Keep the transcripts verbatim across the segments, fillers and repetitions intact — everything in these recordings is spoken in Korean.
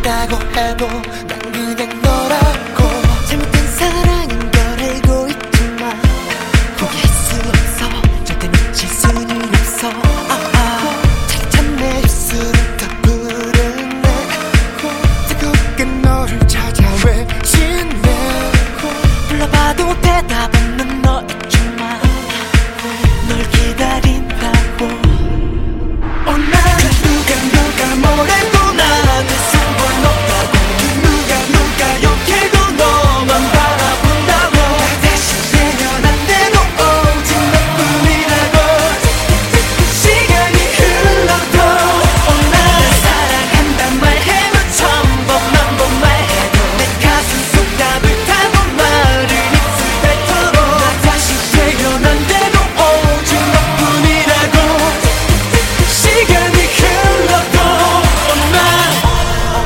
있다고 해도 난 그냥 너라고. 잘못된 사랑인 걸 알고 있지만 포기할 수 없어. 절대 놓칠 수는 없어. 아아 차츰 내 입술을 더 부르네. 뜨겁게 너를 찾아 외치네. 불러봐도 대답 없는 너 있지만 널 기다린다고. 어, 난 누가 누가 뭐래도 나는 상관없다고. 누가 누가 욕해도 너만 바라본다고. 나 다시 되면 안 돼도 오직 너뿐이라고. 시간이 흘러도 어, 난 사랑한단 말 해도 천 번 만 번 말해도 내 가슴 속 답을 타고 말을 입술 뱉도록. 나 다시 되면 안 돼도 오직 너뿐이라고. 시간이 흘러도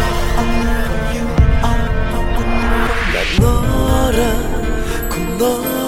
난 너라고. 너